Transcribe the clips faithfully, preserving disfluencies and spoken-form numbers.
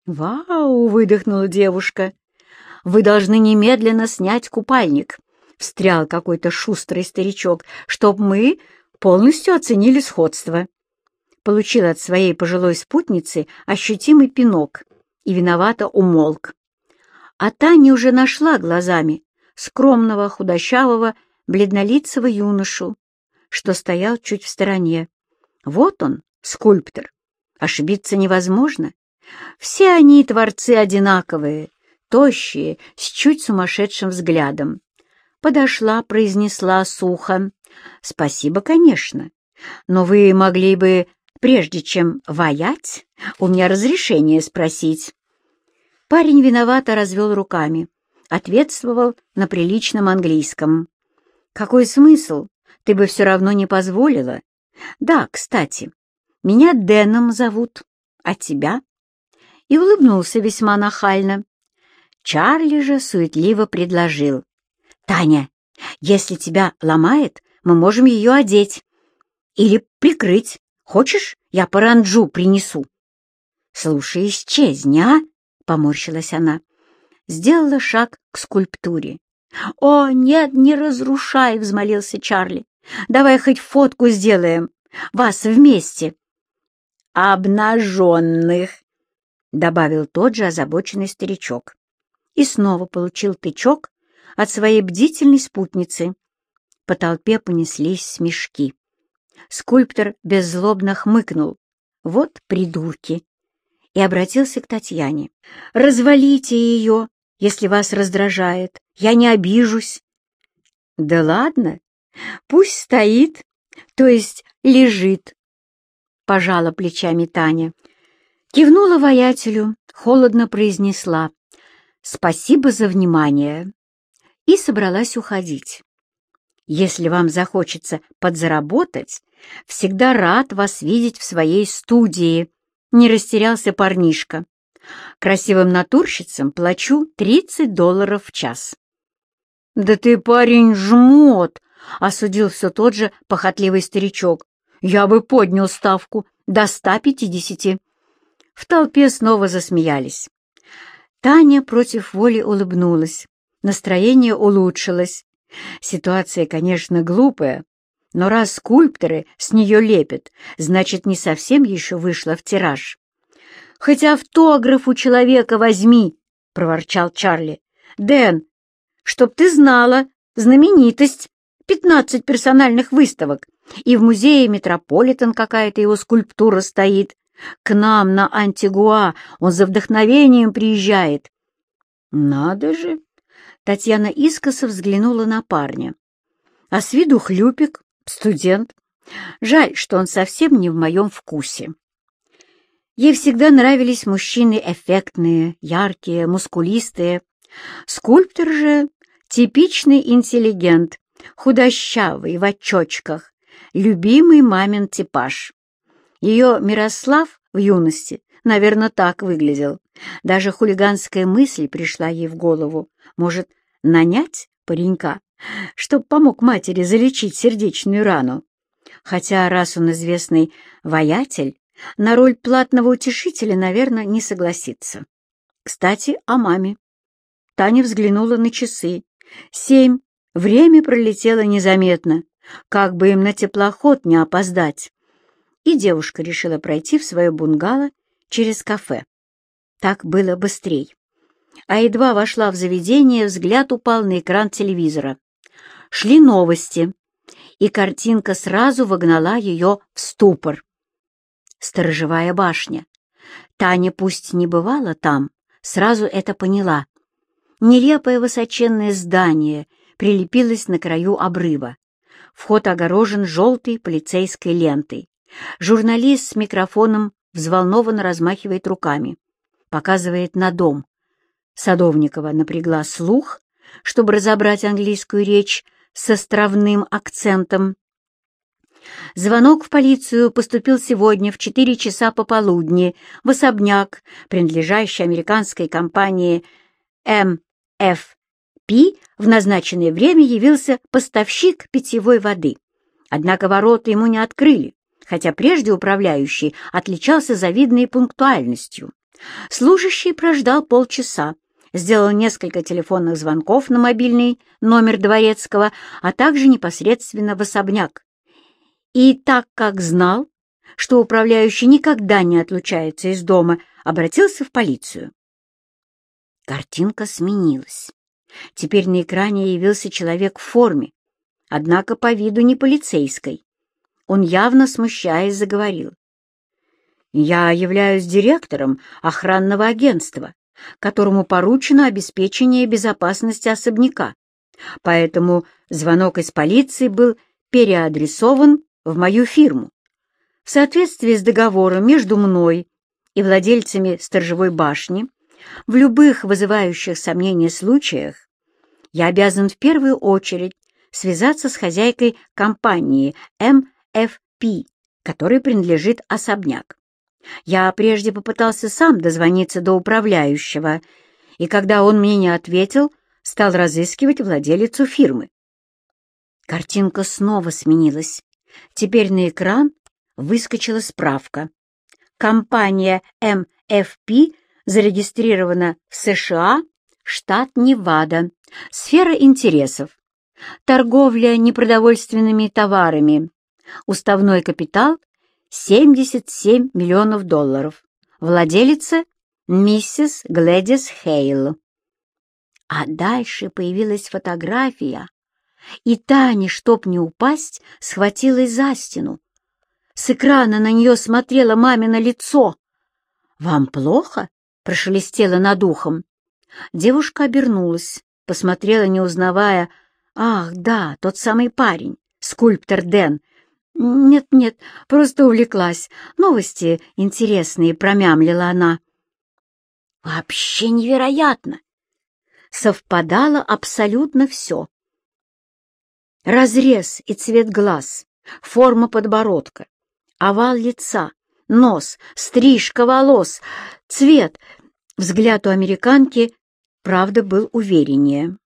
«Вау!» — выдохнула девушка. «Вы должны немедленно снять купальник», — встрял какой-то шустрый старичок, «чтоб мы полностью оценили сходство». Получил от своей пожилой спутницы ощутимый пинок и виновато умолк. А Таня уже нашла глазами скромного, худощавого, бледнолицего юношу, что стоял чуть в стороне. Вот он, скульптор. Ошибиться невозможно. Все они, творцы, одинаковые, тощие, с чуть сумасшедшим взглядом. Подошла, произнесла сухо: «Спасибо, конечно, но вы могли бы, прежде чем ваять, у меня разрешение спросить». Парень виновато развел руками, ответствовал на приличном английском. «Какой смысл? Ты бы все равно не позволила. Да, кстати, меня Дэном зовут, а тебя?» И улыбнулся весьма нахально. Чарли же суетливо предложил: «Таня, если тебя ломает, мы можем ее одеть. Или прикрыть. Хочешь, я паранджу принесу?» «Слушай, исчезни, а?» — поморщилась она. Сделала шаг к скульптуре. «О, нет, не разрушай!» — взмолился Чарли. «Давай хоть фотку сделаем. Вас вместе». «Обнаженных!» — добавил тот же озабоченный старичок. И снова получил тычок от своей бдительной спутницы. По толпе понеслись смешки. Скульптор беззлобно хмыкнул. «Вот придурки!» И обратился к Татьяне. «Развалите ее, если вас раздражает. Я не обижусь». «Да ладно, пусть стоит, то есть лежит», — пожала плечами Таня. Кивнула воятелю, холодно произнесла: «Спасибо за внимание», и собралась уходить. «Если вам захочется подзаработать, всегда рад вас видеть в своей студии», — не растерялся парнишка. «Красивым натурщицам плачу тридцать долларов в час». «Да ты, парень, жмот!» — осудил все тот же похотливый старичок. «Я бы поднял ставку до ста пятидесяти». В толпе снова засмеялись. Таня против воли улыбнулась. Настроение улучшилось. Ситуация, конечно, глупая, но раз скульпторы с нее лепят, значит, не совсем еще вышла в тираж. «Хоть автограф у человека возьми!» — проворчал Чарли. «Дэн, чтоб ты знала, знаменитость, пятнадцать персональных выставок, и в музее Метрополитен какая-то его скульптура стоит. К нам на Антигуа он за вдохновением приезжает». «Надо же!» — Татьяна искоса взглянула на парня. «А с виду хлюпик, студент. Жаль, что он совсем не в моем вкусе». Ей всегда нравились мужчины эффектные, яркие, мускулистые. Скульптор же — типичный интеллигент, худощавый, в очочках, любимый мамин типаж. Ее Мирослав в юности, наверное, так выглядел. Даже хулиганская мысль пришла ей в голову. Может, нанять паренька, чтоб помог матери залечить сердечную рану? Хотя, раз он известный воятель, на роль платного утешителя, наверное, не согласится. Кстати, о маме. Таня взглянула на часы. Семь. Время пролетело незаметно. Как бы им на теплоход не опоздать. И девушка решила пройти в свое бунгало через кафе. Так было быстрей. А едва вошла в заведение, взгляд упал на экран телевизора. Шли новости, и картинка сразу вогнала ее в ступор. Сторожевая башня. Таня, пусть не бывала там, сразу это поняла. Нелепое высоченное здание прилепилось на краю обрыва. Вход огорожен желтой полицейской лентой. Журналист с микрофоном взволнованно размахивает руками, показывает на дом. Садовникова напрягла слух, чтобы разобрать английскую речь с островным акцентом. Звонок в полицию поступил сегодня в четыре часа пополудни в особняк, принадлежащий американской компании эм эф пи. В назначенное время явился поставщик питьевой воды. Однако ворота ему не открыли, хотя прежде управляющий отличался завидной пунктуальностью. Служащий прождал полчаса, сделал несколько телефонных звонков на мобильный номер Дворецкого, а также непосредственно в особняк. И так как знал, что управляющий никогда не отлучается из дома, обратился в полицию. Картинка сменилась. Теперь на экране явился человек в форме, однако по виду не полицейской. Он, явно смущаясь, заговорил. «Я являюсь директором охранного агентства, которому поручено обеспечение безопасности особняка, поэтому звонок из полиции был переадресован в мою фирму. В соответствии с договором между мной и владельцами сторожевой башни, в любых вызывающих сомнения случаях я обязан в первую очередь связаться с хозяйкой компании эм эф пи, которой принадлежит особняк. Я прежде попытался сам дозвониться до управляющего, и когда он мне не ответил, стал разыскивать владелицу фирмы». Картинка снова сменилась. Теперь на экран выскочила справка. Компания эм эф пи зарегистрирована в США, штат Невада. Сфера интересов: торговля непродовольственными товарами. Уставной капитал — семьдесят семь миллионов долларов. Владелица — миссис Глэдис Хейл. А дальше появилась фотография, и Таня, чтоб не упасть, схватилась за стену. С экрана на нее смотрело мамино лицо. «Вам плохо?» — прошелестело над ухом. Девушка обернулась, посмотрела, не узнавая. «Ах, да, тот самый парень, скульптор Дэн. Нет-нет, просто увлеклась. Новости интересные», — промямлила она. Вообще невероятно! Совпадало абсолютно все. Разрез и цвет глаз, форма подбородка, овал лица, нос, стрижка волос, цвет. Взгляд у американки, правда, был увереннее.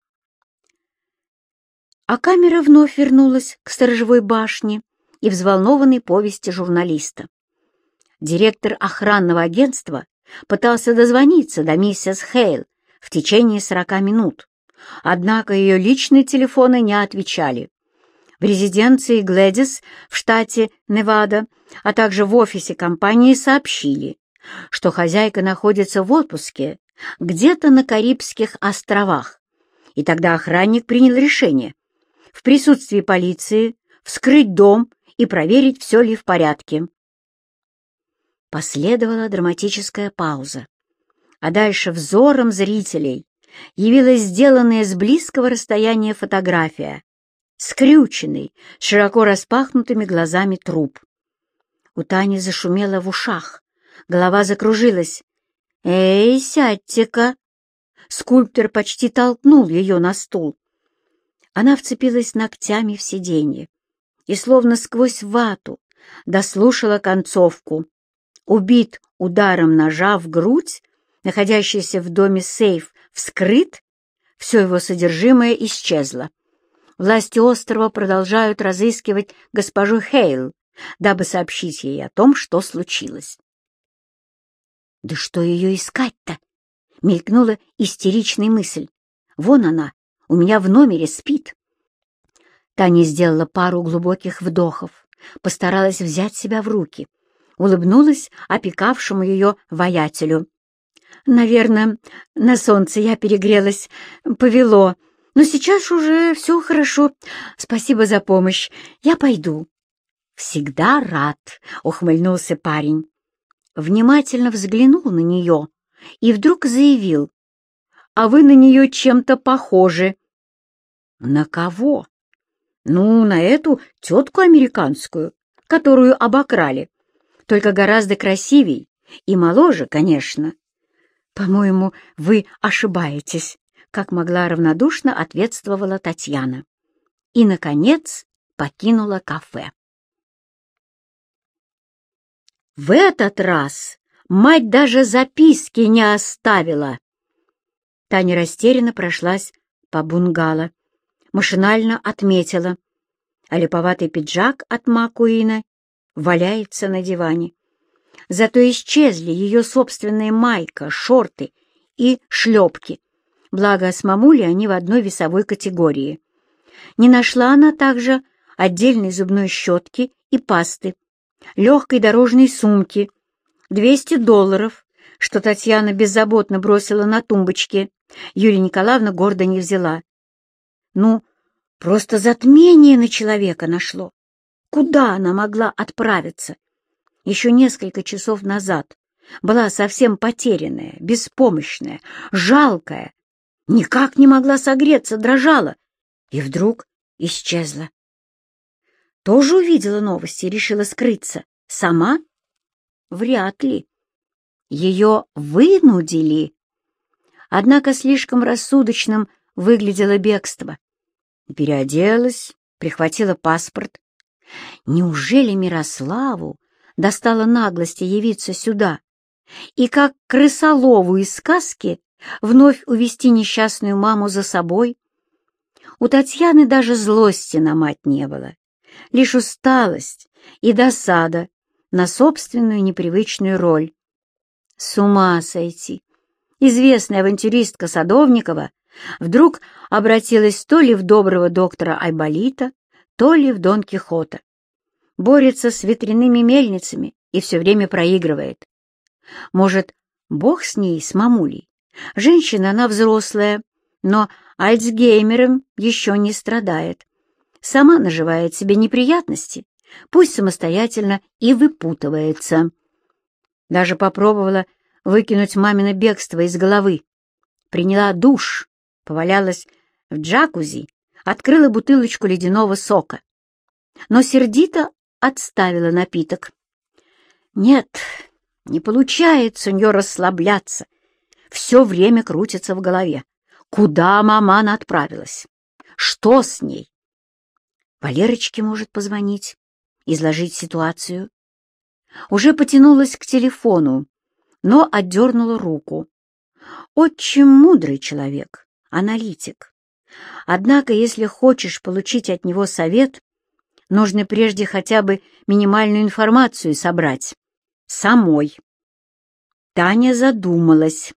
А камера вновь вернулась к сторожевой башне и взволнованной повести журналиста. Директор охранного агентства пытался дозвониться до миссис Хейл в течение сорока минут, однако ее личные телефоны не отвечали. В резиденции Глэдис в штате Невада, а также в офисе компании сообщили, что хозяйка находится в отпуске где-то на Карибских островах, и тогда охранник принял решение в присутствии полиции вскрыть дом и проверить, все ли в порядке. Последовала драматическая пауза, а дальше взором зрителей явилась сделанная с близкого расстояния фотография, скрюченный, с широко распахнутыми глазами труп. У Тани зашумело в ушах, голова закружилась. «Эй, сядьте-ка!» Скульптор почти толкнул ее на стул. Она вцепилась ногтями в сиденье и, словно сквозь вату, дослушала концовку. Убит ударом ножа в грудь, находящийся в доме сейф вскрыт, все его содержимое исчезло. Власти острова продолжают разыскивать госпожу Хейл, дабы сообщить ей о том, что случилось. «Да что ее искать-то?» — мелькнула истеричная мысль. «Вон она, у меня в номере спит». Таня сделала пару глубоких вдохов, постаралась взять себя в руки, улыбнулась опекавшему ее воятелю. «Наверное, на солнце я перегрелась, повело, но сейчас уже все хорошо. Спасибо за помощь, я пойду». «Всегда рад», — ухмыльнулся парень. Внимательно взглянул на нее и вдруг заявил: «А вы на нее чем-то похожи». «На кого?» «Ну, на эту тетку американскую, которую обокрали, только гораздо красивей и моложе, конечно». «По-моему, вы ошибаетесь», — как могла равнодушно ответствовала Татьяна. И, наконец, покинула кафе. В этот раз мать даже записки не оставила. Таня растерянно прошлась по бунгало, машинально отметила, а липоватый пиджак от Маккуина валяется на диване. Зато исчезли ее собственная майка, шорты и шлепки. Благо, с мамулей они в одной весовой категории. Не нашла она также отдельной зубной щетки и пасты, легкой дорожной сумки, двести долларов, что Татьяна беззаботно бросила на тумбочке, Юлия Николаевна гордо не взяла. Ну, просто затмение на человека нашло. Куда она могла отправиться? Еще несколько часов назад была совсем потерянная, беспомощная, жалкая, никак не могла согреться, дрожала, и вдруг исчезла. Тоже увидела новости и решила скрыться. Сама? Вряд ли. Ее вынудили. Однако слишком рассудочным выглядело бегство. Переоделась, прихватила паспорт. Неужели Мирославу достала наглости явиться сюда и, как крысолову из сказки, вновь увести несчастную маму за собой? У Татьяны даже злости на мать не было, лишь усталость и досада на собственную непривычную роль. С ума сойти! Известная авантюристка Садовникова вдруг обратилась то ли в доброго доктора Айболита, то ли в Дон Кихота. Борется с ветряными мельницами и все время проигрывает. Может, бог с ней, с мамулей. Женщина она взрослая, но Альцгеймером еще не страдает. Сама наживает себе неприятности, пусть самостоятельно и выпутывается. Даже попробовала выкинуть мамино бегство из головы. Приняла душ, повалялась в джакузи, открыла бутылочку ледяного сока. Но сердито отставила напиток. Нет, не получается у нее расслабляться. Все время крутится в голове. Куда мамана отправилась? Что с ней? Валерочке может позвонить, изложить ситуацию. Уже потянулась к телефону, но отдернула руку. Очень мудрый человек, аналитик. Однако, если хочешь получить от него совет, нужно прежде хотя бы минимальную информацию собрать. Самой. Таня задумалась.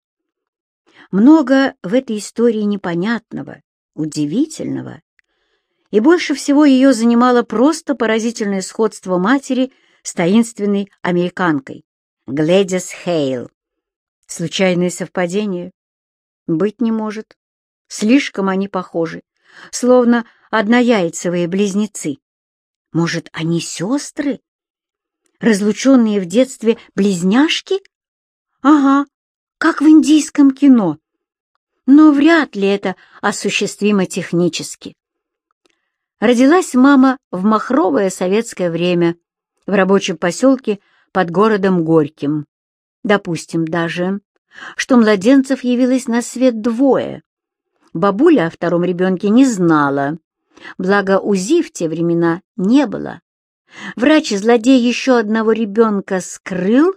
Много в этой истории непонятного, удивительного, и больше всего ее занимало просто поразительное сходство матери с таинственной американкой, Глэдис Хейл. Случайное совпадение? Быть не может. Слишком они похожи, словно однояйцевые близнецы. Может, они сестры? Разлученные в детстве близняшки? Ага, как в индийском кино. Но вряд ли это осуществимо технически. Родилась мама в махровое советское время в рабочем поселке под городом Горьким. Допустим даже, что младенцев явилось на свет двое. Бабуля о втором ребенке не знала, благо УЗИ в те времена не было. Врач-злодей еще одного ребенка скрыл.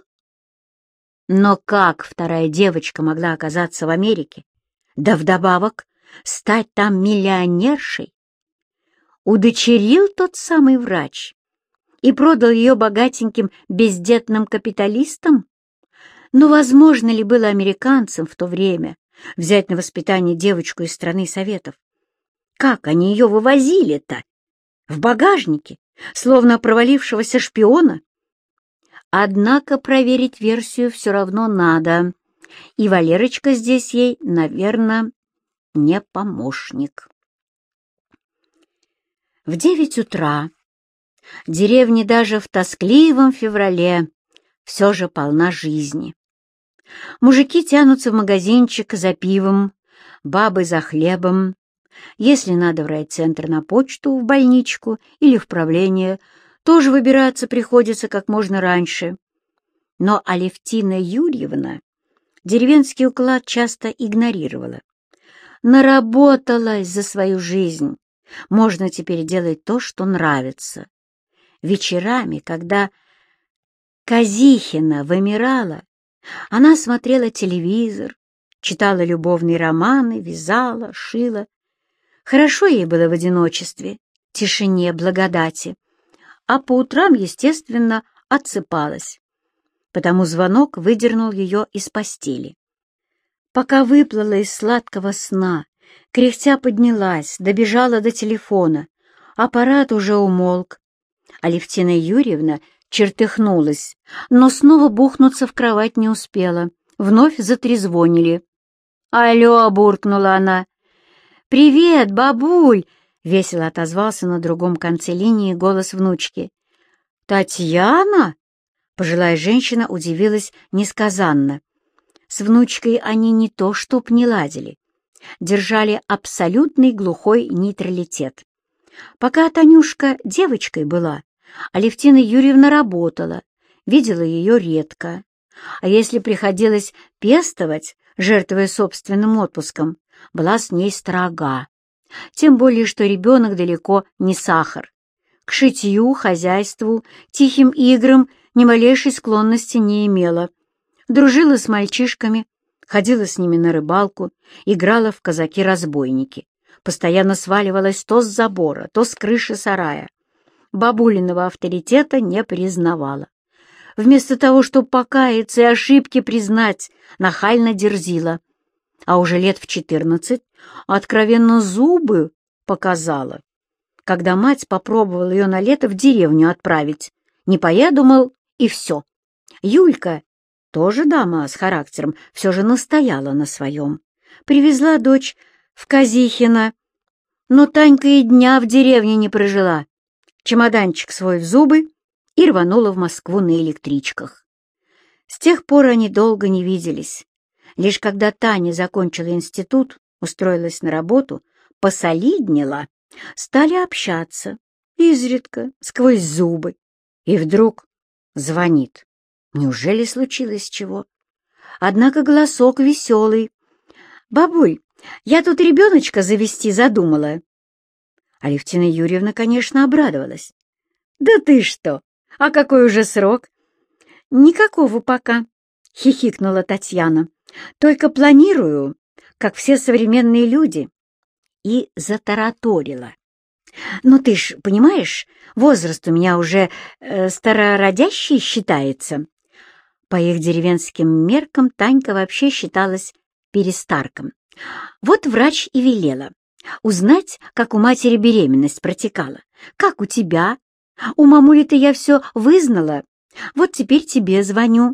Но как вторая девочка могла оказаться в Америке? Да вдобавок стать там миллионершей? Удочерил тот самый врач и продал ее богатеньким бездетным капиталистам? Но возможно ли было американцам в то время взять на воспитание девочку из страны Советов? Как они ее вывозили-то? В багажнике, словно провалившегося шпиона? Однако проверить версию все равно надо, и Валерочка здесь ей, наверное, не помощник. В девять утра деревня даже в тоскливом феврале все же полна жизни. Мужики тянутся в магазинчик за пивом, бабы за хлебом. Если надо в райцентр на почту, в больничку или в правление, тоже выбираться приходится как можно раньше. Но Алевтина Юрьевна деревенский уклад часто игнорировала. Наработалась за свою жизнь. Можно теперь делать то, что нравится. Вечерами, когда Казихина вымирала, она смотрела телевизор, читала любовные романы, вязала, шила. Хорошо ей было в одиночестве, тишине, благодати, а по утрам, естественно, отсыпалась. потому звонок выдернул ее из постели. Пока выплыла из сладкого сна, кряхтя поднялась, добежала до телефона. Аппарат уже умолк. Алевтина Юрьевна чертыхнулась, но снова бухнуться в кровать не успела. Вновь затрезвонили. «Алло!» — буркнула она. «Привет, бабуль!» — весело отозвался на другом конце линии голос внучки. «Татьяна?» — пожилая женщина удивилась несказанно. С внучкой они не то чтоб не ладили, держали абсолютный глухой нейтралитет. Пока Танюшка девочкой была, Алевтина Юрьевна работала, видела ее редко. А если приходилось пестовать, жертвуя собственным отпуском, была с ней строга. Тем более, что ребенок далеко не сахар. К шитью, хозяйству, тихим играм ни малейшей склонности не имела. Дружила с мальчишками, ходила с ними на рыбалку, играла в казаки-разбойники. Постоянно сваливалась то с забора, то с крыши сарая. Бабулиного авторитета не признавала. Вместо того, чтобы покаяться и ошибки признать, нахально дерзила. А уже лет в четырнадцать откровенно зубы показала. Когда мать попробовала ее на лето в деревню отправить, не поеду, мол, и все. Юлька, тоже дама с характером, все же настояла на своем. Привезла дочь в Казихино, но Танька и дня в деревне не прожила. Чемоданчик свой в зубы и рванула в Москву на электричках. С тех пор они долго не виделись. Лишь когда Таня закончила институт, устроилась на работу, посолиднела, стали общаться, изредка, сквозь зубы. И вдруг звонит. Неужели случилось чего? Однако голосок веселый. «Бабуль, я тут ребеночка завести задумала». Алевтина Юрьевна, конечно, обрадовалась. «Да ты что? А какой уже срок?» «Никакого пока», — хихикнула Татьяна. «Только планирую, как все современные люди». И затараторила. «Ну ты ж понимаешь, возраст у меня уже э, старородящий считается». По их деревенским меркам Танька вообще считалась перестарком. Вот врач и велела узнать, как у матери беременность протекала. Как у тебя? У мамули-то я все вызнала. Вот теперь тебе звоню.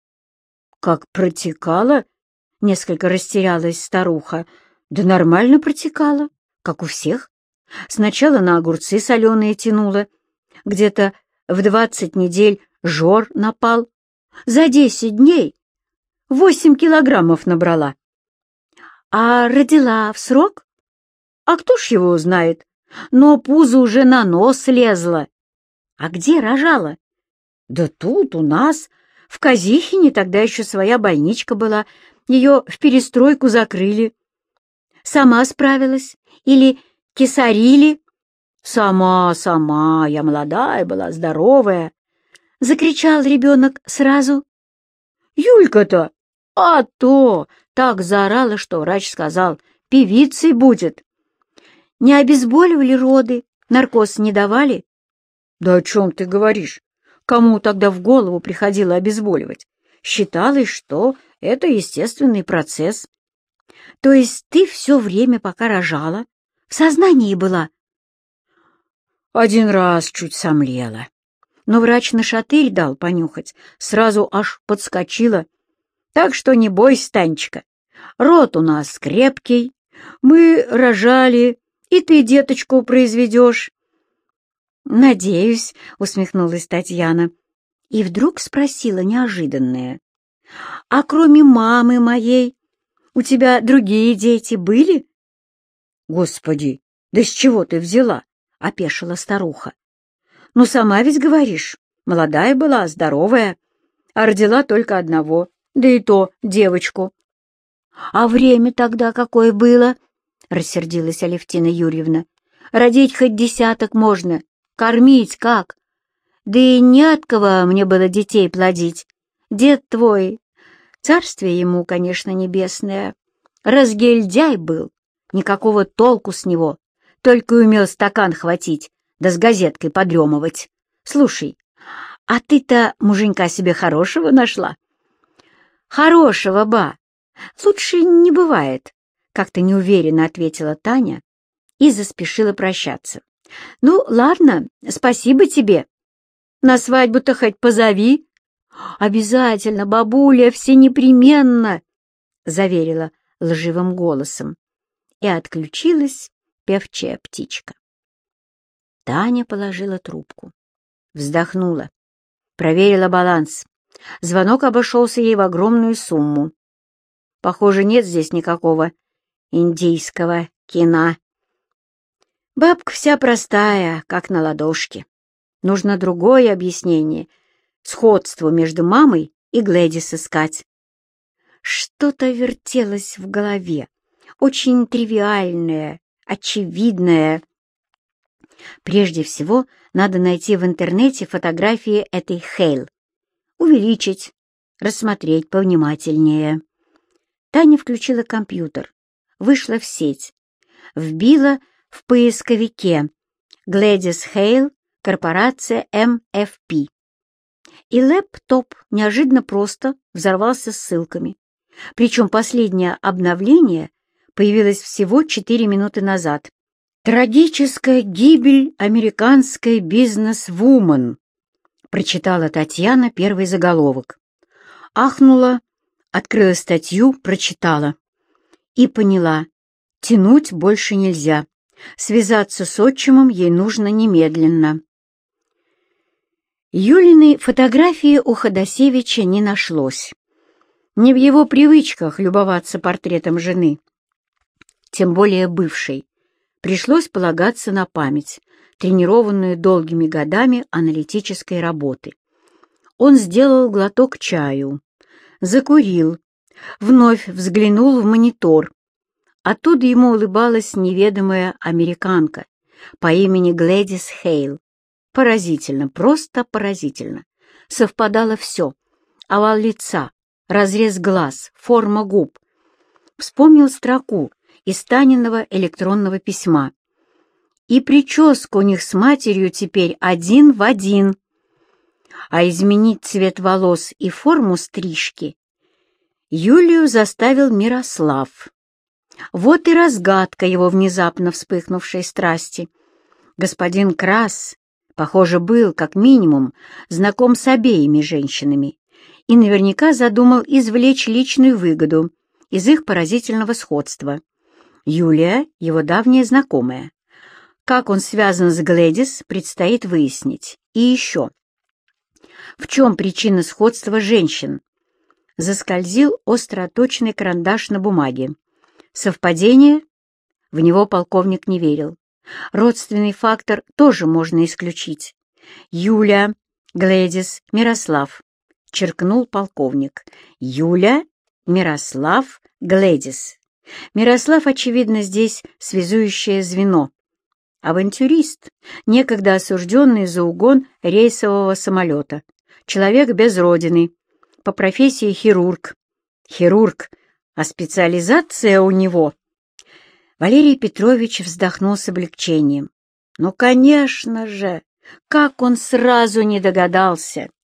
Как протекала? Несколько растерялась старуха. Да нормально протекала, как у всех. Сначала на огурцы соленые тянула. Где-то в двадцать недель жор напал. За десять дней восемь килограммов набрала. А родила в срок? А кто ж его узнает? Но пузо уже на нос лезло. А где рожала? Да тут, у нас, в Казихине, тогда еще своя больничка была. Ее в перестройку закрыли. Сама справилась? Или кесарили? Сама, сама, я молодая была, здоровая. Закричал ребенок сразу. Юлька-то, а то, так заорала, что врач сказал, певицей будет. Не обезболивали роды, наркоз не давали? Да о чем ты говоришь? Кому тогда в голову приходило обезболивать? Считалось, что это естественный процесс. То есть ты все время, пока рожала, в сознании была? Один раз чуть сомлела. Но врач на шатырь дал понюхать, сразу аж подскочила. Так что не бойся, Танечка, род у нас крепкий, мы рожали, и ты деточку произведешь. Надеюсь, усмехнулась Татьяна, и вдруг спросила неожиданное. А кроме мамы моей, у тебя другие дети были? Господи, да с чего ты взяла? — опешила старуха. «Ну, сама ведь говоришь, молодая была, здоровая, а родила только одного, да и то девочку». «А время тогда какое было?» — рассердилась Алевтина Юрьевна. «Родить хоть десяток можно, кормить как? Да и не от кого мне было детей плодить. Дед твой, царствие ему, конечно, небесное, разгильдяй был, никакого толку с него. Только умел стакан хватить, да с газеткой подремывать. Слушай, А ты-то муженька себе хорошего нашла? Хорошего, ба. Лучше не бывает, как-то неуверенно ответила Таня и заспешила прощаться. Ну, ладно, спасибо тебе. На свадьбу-то хоть позови. Обязательно, бабуля, все непременно, заверила лживым голосом и отключилась певчая птичка. Таня положила трубку, вздохнула, проверила баланс. Звонок обошелся ей в огромную сумму. Похоже, нет здесь никакого индийского кино. Бабка вся простая, как на ладошке. Нужно другое объяснение, сходство между мамой и Глэдис искать. Что-то вертелось в голове, очень тривиальное, очевидное. Прежде всего, надо найти в интернете фотографии этой Хейл, увеличить, рассмотреть повнимательнее. Таня включила компьютер, вышла в сеть, вбила в поисковике «Глэдис Хейл, корпорация эм эф пи». И лэптоп неожиданно просто взорвался ссылками. Причем последнее обновление появилось всего четыре минуты назад. «Трагическая гибель американской бизнес-вумен», прочитала Татьяна первый заголовок. Ахнула, открыла статью, прочитала. И поняла, тянуть больше нельзя. Связаться с отчимом ей нужно немедленно. Юлиной фотографии у Ходосевича не нашлось. Не в его привычках любоваться портретом жены, тем более бывшей. Пришлось полагаться на память, тренированную долгими годами аналитической работы. Он сделал глоток чаю, закурил, вновь взглянул в монитор. Оттуда ему улыбалась неведомая американка по имени Глэдис Хейл. Поразительно, просто поразительно. Совпадало все. Овал лица, разрез глаз, форма губ. Вспомнил строку из Таниного электронного письма. И прическа у них с матерью теперь один в один. А изменить цвет волос и форму стрижки Юлию заставил Мирослав. Вот и разгадка его внезапно вспыхнувшей страсти. Господин Крас, похоже, был, как минимум, знаком с обеими женщинами и наверняка задумал извлечь личную выгоду из их поразительного сходства. Юлия — его давняя знакомая. Как он связан с Глэдис, предстоит выяснить. И еще. В чем причина сходства женщин? Заскользил остроточный карандаш на бумаге. Совпадение? В него полковник не верил. Родственный фактор тоже можно исключить. Юля, Глэдис, Мирослав. Черкнул полковник. Юля, Мирослав, Глэдис. Мирослав, очевидно, здесь связующее звено. Авантюрист, некогда осужденный за угон рейсового самолета. Человек без родины. По профессии хирург. Хирург. А специализация у него... Валерий Петрович вздохнул с облегчением. Ну, конечно же! Как он сразу не догадался!